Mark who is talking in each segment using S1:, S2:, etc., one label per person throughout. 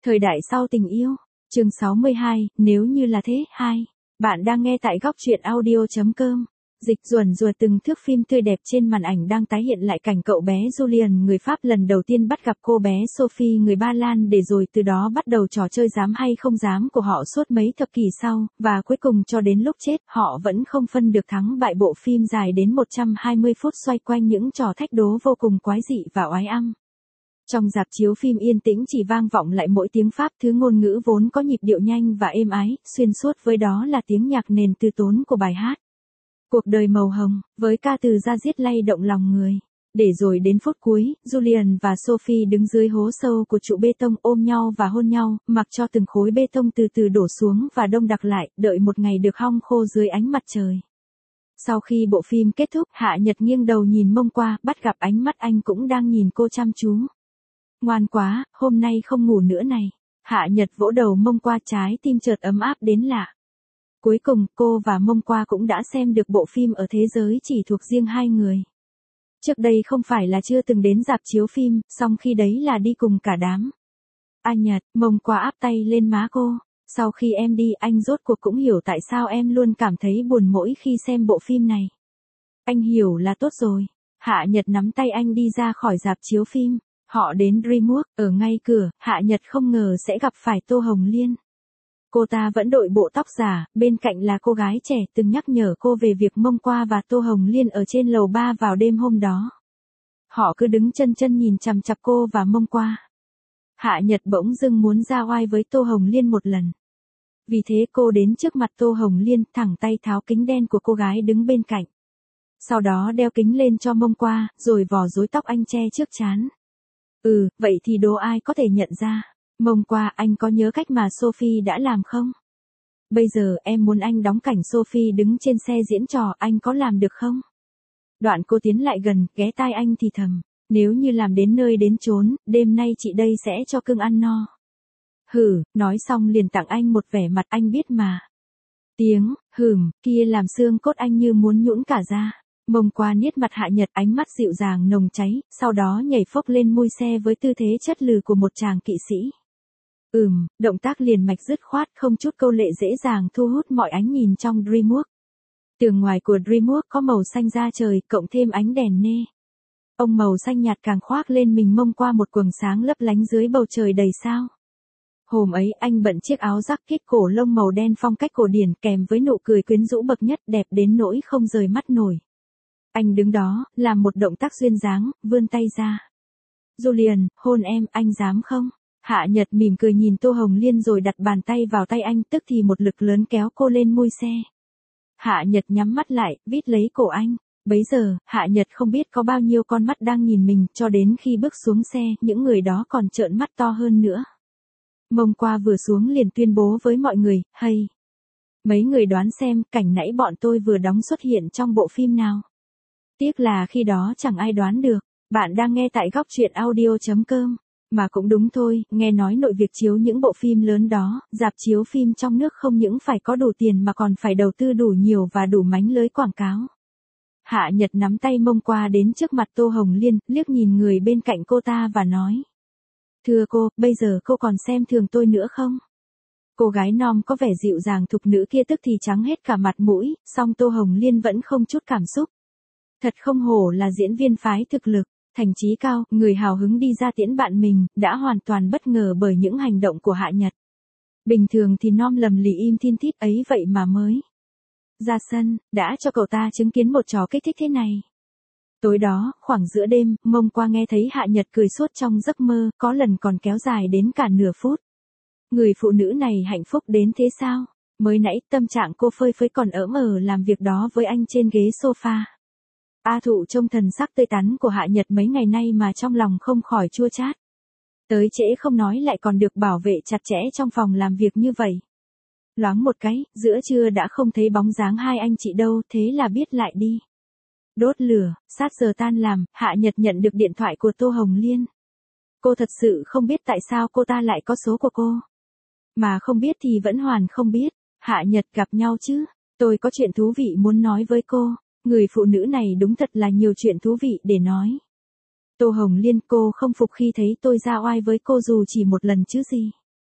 S1: Thời đại sau tình yêu, chương 62, nếu như là thế, 2. Bạn đang nghe tại góc truyện audio.com. Dịch ruồn rùa từng thước phim tươi đẹp trên màn ảnh đang tái hiện lại cảnh cậu bé Julian người Pháp lần đầu tiên bắt gặp cô bé Sophie người Ba Lan để rồi từ đó bắt đầu trò chơi dám hay không dám của họ suốt mấy thập kỷ sau, và cuối cùng cho đến lúc chết họ vẫn không phân được thắng bại. Bộ phim dài đến 120 phút xoay quanh những trò thách đố vô cùng quái dị và oái ăm. Trong rạp chiếu phim yên tĩnh chỉ vang vọng lại mỗi tiếng Pháp, thứ ngôn ngữ vốn có nhịp điệu nhanh và êm ái, xuyên suốt với đó là tiếng nhạc nền từ tốn của bài hát. Cuộc đời màu hồng, với ca từ da diết lay động lòng người. Để rồi đến phút cuối, Julian và Sophie đứng dưới hố sâu của trụ bê tông ôm nhau và hôn nhau, mặc cho từng khối bê tông từ từ đổ xuống và đông đặc lại, đợi một ngày được hong khô dưới ánh mặt trời. Sau khi bộ phim kết thúc, Hạ Nhật nghiêng đầu nhìn Mông qua, bắt gặp ánh mắt anh cũng đang nhìn cô chăm chú. Ngoan quá, hôm nay không ngủ nữa này. Hạ Nhật vỗ đầu Mông qua, trái tim chợt ấm áp đến lạ. Cuối cùng, cô và Mông qua cũng đã xem được bộ phim ở thế giới chỉ thuộc riêng hai người. Trước đây không phải là chưa từng đến rạp chiếu phim, song khi đấy là đi cùng cả đám. A Nhật, Mông qua áp tay lên má cô. Sau khi em đi, anh rốt cuộc cũng hiểu tại sao em luôn cảm thấy buồn mỗi khi xem bộ phim này. Anh hiểu là tốt rồi. Hạ Nhật nắm tay anh đi ra khỏi rạp chiếu phim. Họ đến DreamWorks, ở ngay cửa, Hạ Nhật không ngờ sẽ gặp phải Tô Hồng Liên. Cô ta vẫn đội bộ tóc giả, bên cạnh là cô gái trẻ từng nhắc nhở cô về việc Mông qua và Tô Hồng Liên ở trên lầu 3 vào đêm hôm đó. Họ cứ đứng chân chân nhìn chằm chằm cô và Mông qua. Hạ Nhật bỗng dưng muốn ra oai với Tô Hồng Liên một lần. Vì thế cô đến trước mặt Tô Hồng Liên, thẳng tay tháo kính đen của cô gái đứng bên cạnh. Sau đó đeo kính lên cho Mông qua, rồi vò rối tóc anh che trước trán. Vậy thì đố ai có thể nhận ra. Mông qua, anh có nhớ cách mà Sophie đã làm không? Bây giờ em muốn anh đóng cảnh Sophie đứng trên xe diễn trò, anh có làm được không? Đoạn cô tiến lại gần, ghé tai anh thì thầm. Nếu như làm đến nơi đến chốn, đêm nay chị đây sẽ cho cưng ăn no. Nói xong liền tặng anh một vẻ mặt anh biết mà. Tiếng, kia làm xương cốt anh như muốn nhũn cả ra. Mông qua niết mặt Hạ Nhật, ánh mắt dịu dàng nồng cháy, sau đó nhảy phốc lên mui xe với tư thế chất lừ của một chàng kỵ sĩ. Động tác liền mạch dứt khoát, không chút câu lệ, dễ dàng thu hút mọi ánh nhìn trong DreamWorks. Tường ngoài của DreamWorks có màu xanh da trời, cộng thêm ánh đèn nê. Ông màu xanh nhạt càng khoác lên mình Mông qua một quầng sáng lấp lánh dưới bầu trời đầy sao. Hôm ấy anh bận chiếc áo jacket cổ lông màu đen phong cách cổ điển kèm với nụ cười quyến rũ bậc nhất, đẹp đến nỗi không rời mắt nổi. Anh đứng đó, làm một động tác duyên dáng, vươn tay ra. Julian, hôn em, anh dám không? Hạ Nhật mỉm cười nhìn Tô Hồng Liên rồi đặt bàn tay vào tay anh, tức thì một lực lớn kéo cô lên mui xe. Hạ Nhật nhắm mắt lại, vít lấy cổ anh. Bấy giờ, Hạ Nhật không biết có bao nhiêu con mắt đang nhìn mình, cho đến khi bước xuống xe, những người đó còn trợn mắt to hơn nữa. Mông qua vừa xuống liền tuyên bố với mọi người, hay. Mấy người đoán xem, cảnh nãy bọn tôi vừa đóng xuất hiện trong bộ phim nào? Tiếc là khi đó chẳng ai đoán được. Bạn đang nghe tại góc truyện audio.com. Mà cũng đúng thôi, nghe nói nội việc chiếu những bộ phim lớn đó, rạp chiếu phim trong nước không những phải có đủ tiền mà còn phải đầu tư đủ nhiều và đủ mánh lưới quảng cáo. Hạ Nhật nắm tay Mông qua đến trước mặt Tô Hồng Liên, liếc nhìn người bên cạnh cô ta và nói. Thưa cô, bây giờ cô còn xem thường tôi nữa không? Cô gái non có vẻ dịu dàng thục nữ kia tức thì trắng hết cả mặt mũi, song Tô Hồng Liên vẫn không chút cảm xúc. Thật không hổ là diễn viên phái thực lực, thành chí cao, người hào hứng đi ra tiễn bạn mình, đã hoàn toàn bất ngờ bởi những hành động của Hạ Nhật. Bình thường thì non lầm lì im thiên thít ấy vậy mà mới ra sân, đã cho cậu ta chứng kiến một trò kích thích thế này. Tối đó, khoảng giữa đêm, Mông qua nghe thấy Hạ Nhật cười suốt trong giấc mơ, có lần còn kéo dài đến cả nửa phút. Người phụ nữ này hạnh phúc đến thế sao? Mới nãy tâm trạng cô phơi phới còn ỡm làm việc đó với anh trên ghế sofa. A Thụ trông thần sắc tươi tắn của Hạ Nhật mấy ngày nay mà trong lòng không khỏi chua chát. Tới trễ không nói lại còn được bảo vệ chặt chẽ trong phòng làm việc như vậy. Loáng một cái, giữa trưa đã không thấy bóng dáng hai anh chị đâu, thế là biết lại đi. Đốt lửa, sát giờ tan làm, Hạ Nhật nhận được điện thoại của Tô Hồng Liên. Cô thật sự không biết tại sao cô ta lại có số của cô. Mà không biết thì vẫn hoàn không biết. Hạ Nhật, gặp nhau chứ? Tôi có chuyện thú vị muốn nói với cô. Người phụ nữ này đúng thật là nhiều chuyện thú vị để nói. Tô Hồng Liên, cô không phục khi thấy tôi ra oai với cô dù chỉ một lần chứ gì.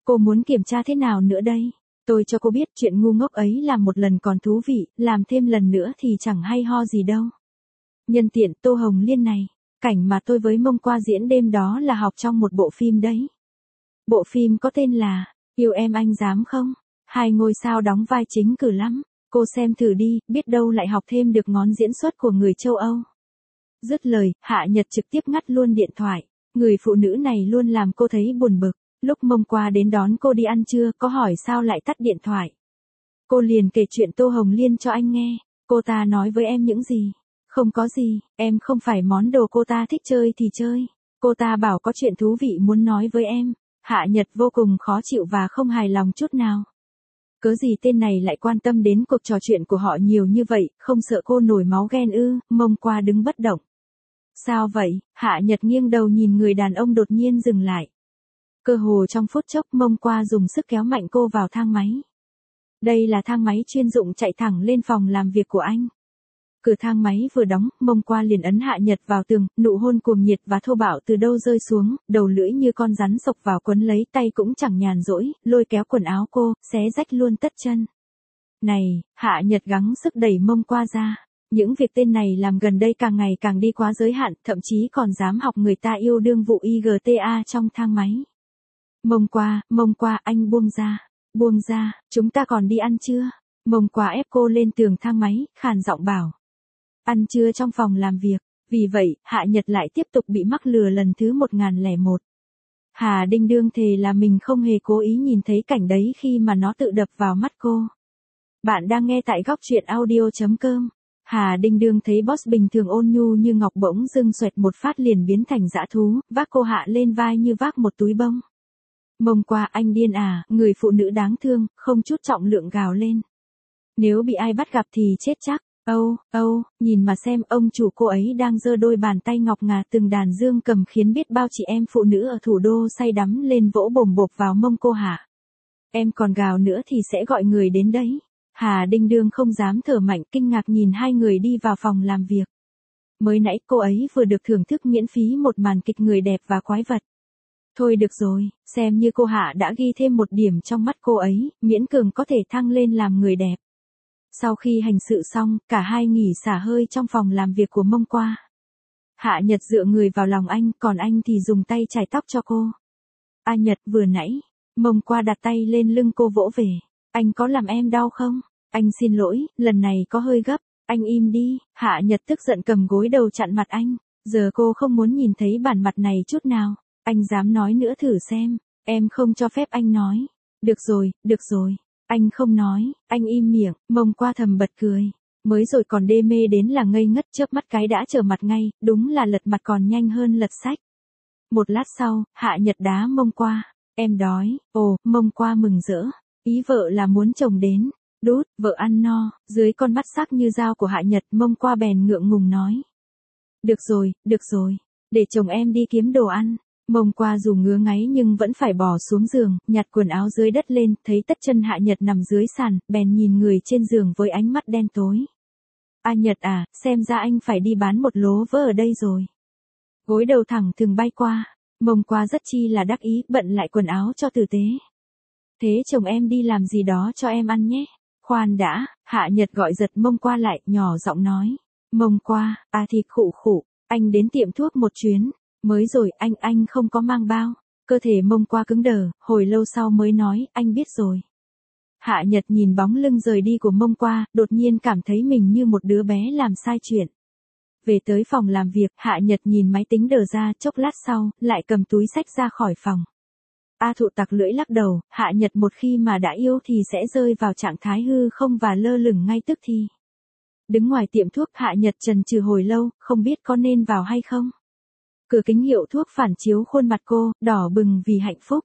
S1: Cô muốn kiểm tra thế nào nữa đây? Tôi cho cô biết chuyện ngu ngốc ấy làm một lần còn thú vị, làm thêm lần nữa thì chẳng hay ho gì đâu. Nhân tiện Tô Hồng Liên này, cảnh mà tôi với Mông Qua diễn đêm đó là học trong một bộ phim đấy. Bộ phim có tên là Yêu Em Anh Dám Không? Hai ngôi sao đóng vai chính cử lắm. Cô xem thử đi, biết đâu lại học thêm được ngón diễn xuất của người châu Âu. Dứt lời, Hạ Nhật trực tiếp ngắt luôn điện thoại. Người phụ nữ này luôn làm cô thấy buồn bực. Lúc Mông Qua đến đón cô đi ăn trưa, có hỏi sao lại tắt điện thoại. Cô liền kể chuyện Tô Hồng Liên cho anh nghe. Cô ta nói với em những gì? Không có gì, em không phải món đồ cô ta thích chơi thì chơi. Cô ta bảo có chuyện thú vị muốn nói với em. Hạ Nhật vô cùng khó chịu và không hài lòng chút nào. Cớ gì tên này lại quan tâm đến cuộc trò chuyện của họ nhiều như vậy, không sợ cô nổi máu ghen ư? Mông Qua đứng bất động. Sao vậy? Hạ Nhật nghiêng đầu nhìn người đàn ông đột nhiên dừng lại. Cơ hồ trong phút chốc Mông Qua dùng sức kéo mạnh cô vào thang máy. Đây là thang máy chuyên dụng chạy thẳng lên phòng làm việc của anh. Cửa thang máy vừa đóng, Mông Qua liền ấn Hạ Nhật vào tường, nụ hôn cuồng nhiệt và thô bạo từ đâu rơi xuống, đầu lưỡi như con rắn sộc vào quấn lấy, tay cũng chẳng nhàn rỗi, lôi kéo quần áo cô, xé rách luôn tất chân. Này, Hạ Nhật gắng sức đẩy Mông Qua ra. Những việc tên này làm gần đây càng ngày càng đi quá giới hạn, thậm chí còn dám học người ta yêu đương vụ IGTA trong thang máy. Mông Qua, anh buông ra, chúng ta còn đi ăn chưa? Mông Qua ép cô lên tường thang máy, khàn giọng bảo. Ăn trưa trong phòng làm việc, vì vậy, Hạ Nhật lại tiếp tục bị mắc lừa lần thứ 1001. Hà Đinh đương thề là mình không hề cố ý nhìn thấy cảnh đấy khi mà nó tự đập vào mắt cô. Bạn đang nghe tại góc truyện audio.com. Hà Đinh đương thấy boss bình thường ôn nhu như ngọc bỗng dưng xoẹt một phát liền biến thành dã thú, vác cô Hạ lên vai như vác một túi bông. Mông Qua, anh điên à? Người phụ nữ đáng thương, không chút trọng lượng gào lên. Nếu bị ai bắt gặp thì chết chắc. Nhìn mà xem, ông chủ cô ấy đang giơ đôi bàn tay ngọc ngà từng đàn dương cầm khiến biết bao chị em phụ nữ ở thủ đô say đắm lên vỗ bồm bộp vào mông cô Hạ. Em còn gào nữa thì sẽ gọi người đến đấy. Hà Đinh đương không dám thở mạnh, kinh ngạc nhìn hai người đi vào phòng làm việc. Mới nãy cô ấy vừa được thưởng thức miễn phí một màn kịch người đẹp và quái vật. Thôi được rồi, xem như cô Hạ đã ghi thêm một điểm trong mắt cô ấy, miễn cường có thể thăng lên làm người đẹp. Sau khi hành sự xong, cả hai nghỉ xả hơi trong phòng làm việc của Mông Qua. Hạ Nhật dựa người vào lòng anh, còn anh thì dùng tay chải tóc cho cô. A Nhật, vừa nãy, Mông Qua đặt tay lên lưng cô vỗ về. Anh có làm em đau không? Anh xin lỗi, lần này có hơi gấp. Anh im đi. Hạ Nhật tức giận cầm gối đầu chặn mặt anh. Giờ cô không muốn nhìn thấy bản mặt này chút nào. Anh dám nói nữa thử xem. Em không cho phép anh nói. Được rồi. Anh không nói, anh im miệng. Mông Qua thầm bật cười. Mới rồi còn đê mê đến là ngây ngất, chớp mắt cái đã trở mặt ngay, đúng là lật mặt còn nhanh hơn lật sách. Một lát sau, Hạ Nhật đá Mông Qua. Em đói. Ồ, Mông Qua mừng rỡ. Ý vợ là muốn chồng đến. Đút, vợ ăn no. Dưới con mắt sắc như dao của Hạ Nhật, Mông Qua bèn ngượng ngùng nói. Được rồi. Để chồng em đi kiếm đồ ăn. Mông Qua dù ngứa ngáy nhưng vẫn phải bỏ xuống giường, nhặt quần áo dưới đất lên, thấy tất chân Hạ Nhật nằm dưới sàn, bèn nhìn người trên giường với ánh mắt đen tối. A Nhật à, xem ra anh phải đi bán một lố vớ ở đây rồi. Gối đầu thẳng thừng bay qua, Mông Qua rất chi là đắc ý, bận lại quần áo cho tử tế. Thế chồng em đi làm gì đó cho em ăn nhé. Khoan đã, Hạ Nhật gọi giật Mông Qua lại, nhỏ giọng nói. Mông Qua, thì khụ, anh đến tiệm thuốc một chuyến. Mới rồi, anh không có mang bao. Cơ thể Mông Qua cứng đờ, hồi lâu sau mới nói, anh biết rồi. Hạ Nhật nhìn bóng lưng rời đi của Mông Qua, đột nhiên cảm thấy mình như một đứa bé làm sai chuyện. Về tới phòng làm việc, Hạ Nhật nhìn máy tính đờ ra, chốc lát sau, lại cầm túi xách ra khỏi phòng. Thụ tặc lưỡi lắc đầu, Hạ Nhật một khi mà đã yêu thì sẽ rơi vào trạng thái hư không và lơ lửng ngay tức thì. Đứng ngoài tiệm thuốc, Hạ Nhật chần chừ hồi lâu, không biết có nên vào hay không. Cửa kính hiệu thuốc phản chiếu khuôn mặt cô, đỏ bừng vì hạnh phúc.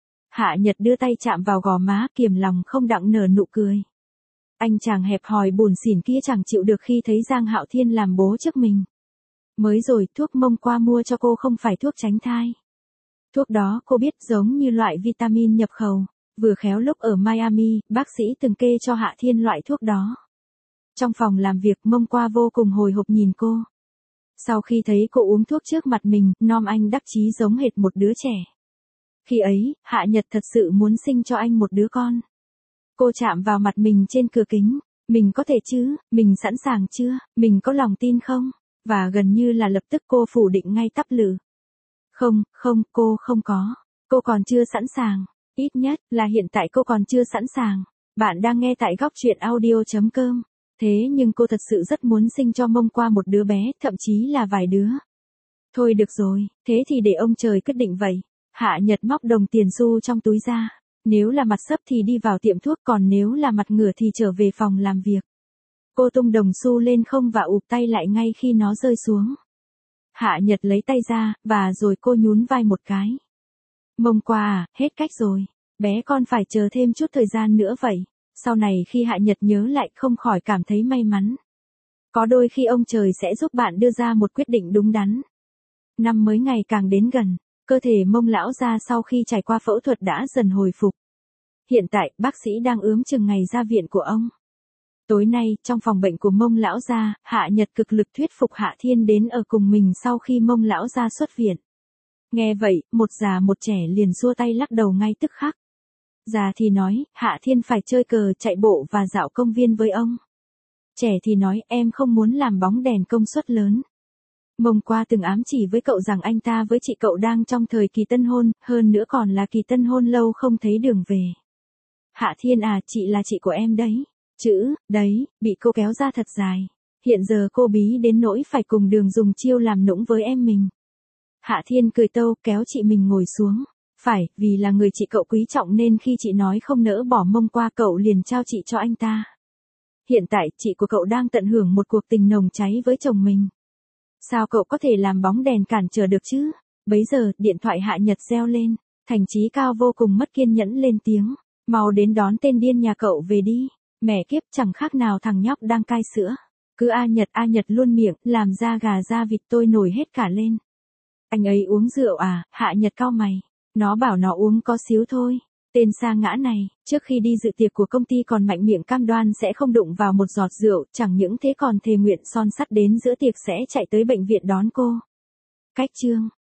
S1: Hạ Nhật đưa tay chạm vào gò má, kiềm lòng không đặng nở nụ cười. Anh chàng hẹp hòi buồn xỉn kia chẳng chịu được khi thấy Giang Hạo Thiên làm bố trước mình. Mới rồi, thuốc Mông Qua mua cho cô không phải thuốc tránh thai. Thuốc đó cô biết giống như loại vitamin nhập khẩu. Vừa khéo lúc ở Miami, bác sĩ từng kê cho Hạ Thiên loại thuốc đó. Trong phòng làm việc, Mông Qua vô cùng hồi hộp nhìn cô. Sau khi thấy cô uống thuốc trước mặt mình, Nom Anh đắc chí giống hệt một đứa trẻ. Khi ấy, Hạ Nhật thật sự muốn sinh cho anh một đứa con. Cô chạm vào mặt mình trên cửa kính. Mình có thể chứ, mình sẵn sàng chưa, mình có lòng tin không? Và gần như là lập tức cô phủ định ngay tắp lự. Không, không, cô không có. Cô còn chưa sẵn sàng. Ít nhất là hiện tại cô còn chưa sẵn sàng. Bạn đang nghe tại góc truyện audio.com. Thế nhưng cô thật sự rất muốn sinh cho Mông Qua một đứa bé, thậm chí là vài đứa. Thôi được rồi, thế thì để ông trời quyết định vậy. Hạ Nhật móc đồng tiền xu trong túi ra. Nếu là mặt sấp thì đi vào tiệm thuốc, còn nếu là mặt ngửa thì trở về phòng làm việc. Cô tung đồng xu lên không và ụp tay lại ngay khi nó rơi xuống. Hạ Nhật lấy tay ra, và rồi cô nhún vai một cái. Mông Qua à, hết cách rồi. Bé con phải chờ thêm chút thời gian nữa vậy. Sau này khi Hạ Nhật nhớ lại không khỏi cảm thấy may mắn. Có đôi khi ông trời sẽ giúp bạn đưa ra một quyết định đúng đắn. Năm mới ngày càng đến gần, cơ thể Mông lão gia sau khi trải qua phẫu thuật đã dần hồi phục. Hiện tại, bác sĩ đang ướm chừng ngày ra viện của ông. Tối nay, trong phòng bệnh của Mông lão gia, Hạ Nhật cực lực thuyết phục Hạ Thiên đến ở cùng mình sau khi Mông lão gia xuất viện. Nghe vậy, một già một trẻ liền xua tay lắc đầu ngay tức khắc. Già thì nói, Hạ Thiên phải chơi cờ, chạy bộ và dạo công viên với ông. Trẻ thì nói, em không muốn làm bóng đèn công suất lớn. Mông Qua từng ám chỉ với cậu rằng anh ta với chị cậu đang trong thời kỳ tân hôn, hơn nữa còn là kỳ tân hôn lâu không thấy đường về. Hạ Thiên à, chị là chị của em đấy. Chữ, đấy, bị cô kéo ra thật dài. Hiện giờ cô bí đến nỗi phải cùng Đường dùng chiêu làm nũng với em mình. Hạ Thiên cười tâu, kéo chị mình ngồi xuống. Phải, vì là người chị cậu quý trọng nên khi chị nói không nỡ bỏ Mông Qua cậu liền trao chị cho anh ta. Hiện tại, chị của cậu đang tận hưởng một cuộc tình nồng cháy với chồng mình. Sao cậu có thể làm bóng đèn cản trở được chứ? Bấy giờ, điện thoại Hạ Nhật reo lên. Thành Chí Cao vô cùng mất kiên nhẫn lên tiếng. Mau đến đón tên điên nhà cậu về đi. Mẹ kiếp, chẳng khác nào thằng nhóc đang cai sữa. Cứ A Nhật luôn miệng, làm da gà da vịt tôi nổi hết cả lên. Anh ấy uống rượu à? Hạ Nhật cau mày. Nó bảo nó uống có xíu thôi. Tên sa ngã này, trước khi đi dự tiệc của công ty còn mạnh miệng cam đoan sẽ không đụng vào một giọt rượu, chẳng những thế còn thề nguyện son sắt đến giữa tiệc sẽ chạy tới bệnh viện đón cô. Cách chương